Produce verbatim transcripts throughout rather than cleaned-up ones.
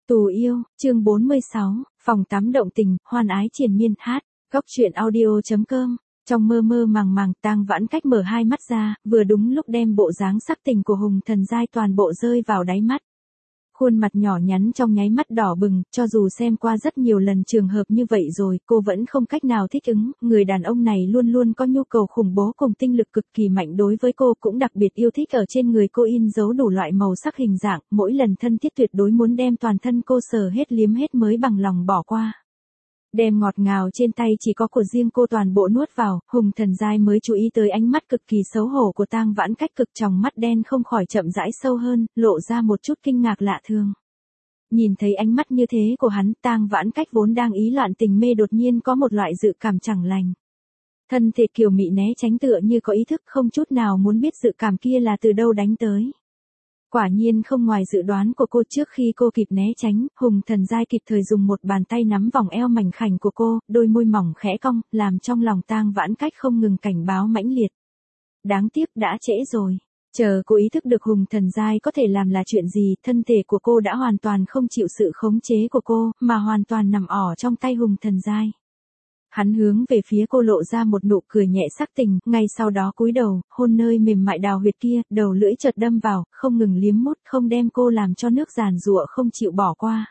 Tù yêu, chương bốn mươi sáu, phòng tắm động tình, hoan ái triền miên hát, góc truyện audio.com. Trong mơ mơ màng màng, Tang Vãn Cách mở hai mắt ra, vừa đúng lúc đem bộ dáng sắc tình của Hùng Thần Giai toàn bộ rơi vào đáy mắt. Khuôn mặt nhỏ nhắn trong nháy mắt đỏ bừng, cho dù xem qua rất nhiều lần trường hợp như vậy rồi, cô vẫn không cách nào thích ứng, người đàn ông này luôn luôn có nhu cầu khủng bố cùng tinh lực cực kỳ mạnh đối với cô, cũng đặc biệt yêu thích ở trên người cô in dấu đủ loại màu sắc hình dạng, mỗi lần thân thiết tuyệt đối muốn đem toàn thân cô sờ hết liếm hết mới bằng lòng bỏ qua. Đem ngọt ngào trên tay chỉ có của riêng cô toàn bộ nuốt vào, Hùng Thần Giai mới chú ý tới ánh mắt cực kỳ xấu hổ của Tang Vãn Cách, cực tròng mắt đen không khỏi chậm rãi sâu hơn, lộ ra một chút kinh ngạc lạ thường. Nhìn thấy ánh mắt như thế của hắn, Tang Vãn Cách vốn đang ý loạn tình mê đột nhiên có một loại dự cảm chẳng lành. Thân thể kiều mị né tránh tựa như có ý thức, không chút nào muốn biết dự cảm kia là từ đâu đánh tới. Quả nhiên không ngoài dự đoán của cô, trước khi cô kịp né tránh, Hùng Thần Giai kịp thời dùng một bàn tay nắm vòng eo mảnh khảnh của cô, đôi môi mỏng khẽ cong, làm trong lòng Tang Vãn Cách không ngừng cảnh báo mãnh liệt. Đáng tiếc đã trễ rồi. Chờ cô ý thức được Hùng Thần Giai có thể làm là chuyện gì, thân thể của cô đã hoàn toàn không chịu sự khống chế của cô, mà hoàn toàn nằm ỏ trong tay Hùng Thần Giai. Hắn hướng về phía cô lộ ra một nụ cười nhẹ sắc tình, ngay sau đó cúi đầu, hôn nơi mềm mại đào huyệt kia, đầu lưỡi chợt đâm vào, không ngừng liếm mút, không đem cô làm cho nước giàn giụa không chịu bỏ qua.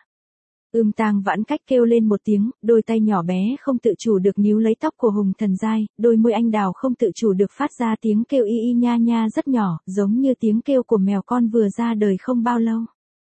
Ưm Tang Vãn Cách kêu lên một tiếng, đôi tay nhỏ bé không tự chủ được níu lấy tóc của Hùng Thần Giai, đôi môi anh đào không tự chủ được phát ra tiếng kêu y y nha nha rất nhỏ, giống như tiếng kêu của mèo con vừa ra đời không bao lâu.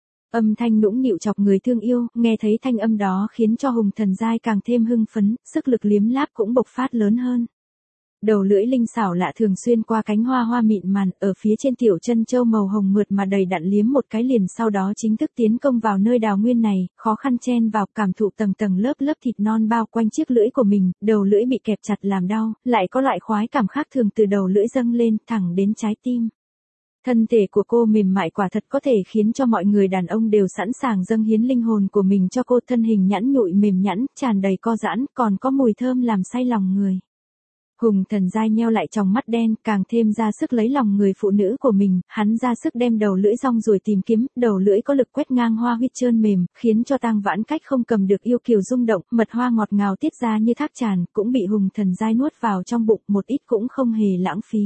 Âm thanh nũng nịu chọc người thương yêu, nghe thấy thanh âm đó khiến cho Hùng Thần Giai càng thêm hưng phấn, sức lực liếm láp cũng bộc phát lớn hơn. Đầu lưỡi linh xảo lạ thường xuyên qua cánh hoa hoa mịn màn, ở phía trên tiểu chân châu màu hồng mượt mà đầy đặn liếm một cái liền, sau đó chính thức tiến công vào nơi đào nguyên này, khó khăn chen vào, cảm thụ tầng tầng lớp lớp thịt non bao quanh chiếc lưỡi của mình, đầu lưỡi bị kẹp chặt làm đau, lại có loại khoái cảm khác thường từ đầu lưỡi dâng lên, thẳng đến trái tim. Thân thể của cô mềm mại quả thật có thể khiến cho mọi người đàn ông đều sẵn sàng dâng hiến linh hồn của mình cho cô, thân hình nhẵn nhụi mềm nhẵn, tràn đầy co giãn, còn có mùi thơm làm say lòng người. Hùng Thần Giai nheo lại tròng mắt đen, càng thêm ra sức lấy lòng người phụ nữ của mình, hắn ra sức đem đầu lưỡi rong ruổi tìm kiếm, đầu lưỡi có lực quét ngang hoa huyết trơn mềm, khiến cho Tang Vãn Cách không cầm được yêu kiều rung động, mật hoa ngọt ngào tiết ra như thác tràn, cũng bị Hùng Thần Giai nuốt vào trong bụng, một ít cũng không hề lãng phí.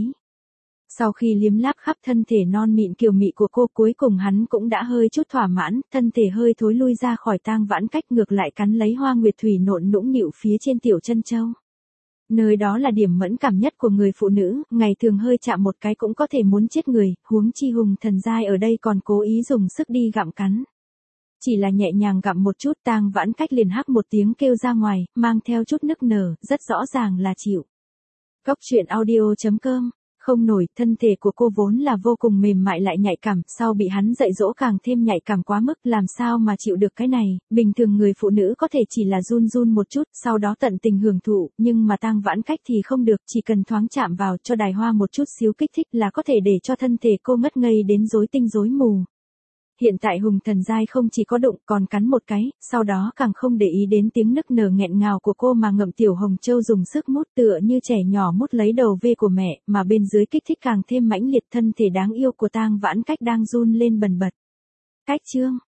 Sau khi liếm láp khắp thân thể non mịn kiều mị của cô, cuối cùng hắn cũng đã hơi chút thỏa mãn, thân thể hơi thối lui ra khỏi Tang Vãn Cách, ngược lại cắn lấy hoa nguyệt thủy nộn nũng nịu phía trên tiểu chân châu. Nơi đó là điểm mẫn cảm nhất của người phụ nữ, ngày thường hơi chạm một cái cũng có thể muốn chết người, huống chi Hùng Thần Giai ở đây còn cố ý dùng sức đi gặm cắn. Chỉ là nhẹ nhàng gặm một chút, Tang Vãn Cách liền hắc một tiếng kêu ra ngoài, mang theo chút nức nở, rất rõ ràng là chịu. Góc truyện audio.com. Không nổi, thân thể của cô vốn là vô cùng mềm mại lại nhạy cảm, sau bị hắn dạy dỗ càng thêm nhạy cảm quá mức, làm sao mà chịu được cái này, bình thường người phụ nữ có thể chỉ là run run một chút, sau đó tận tình hưởng thụ, nhưng mà Tang Vãn Cách thì không được, chỉ cần thoáng chạm vào cho đài hoa một chút xíu kích thích là có thể để cho thân thể cô ngất ngây đến rối tinh rối mù. Hiện tại Hùng Thần Giai không chỉ có đụng còn cắn một cái, sau đó càng không để ý đến tiếng nức nở nghẹn ngào của cô mà ngậm tiểu hồng châu dùng sức mút tựa như trẻ nhỏ mút lấy đầu vê của mẹ, mà bên dưới kích thích càng thêm mãnh liệt, thân thể đáng yêu của Tang Vãn Cách đang run lên bần bật. Cách chương.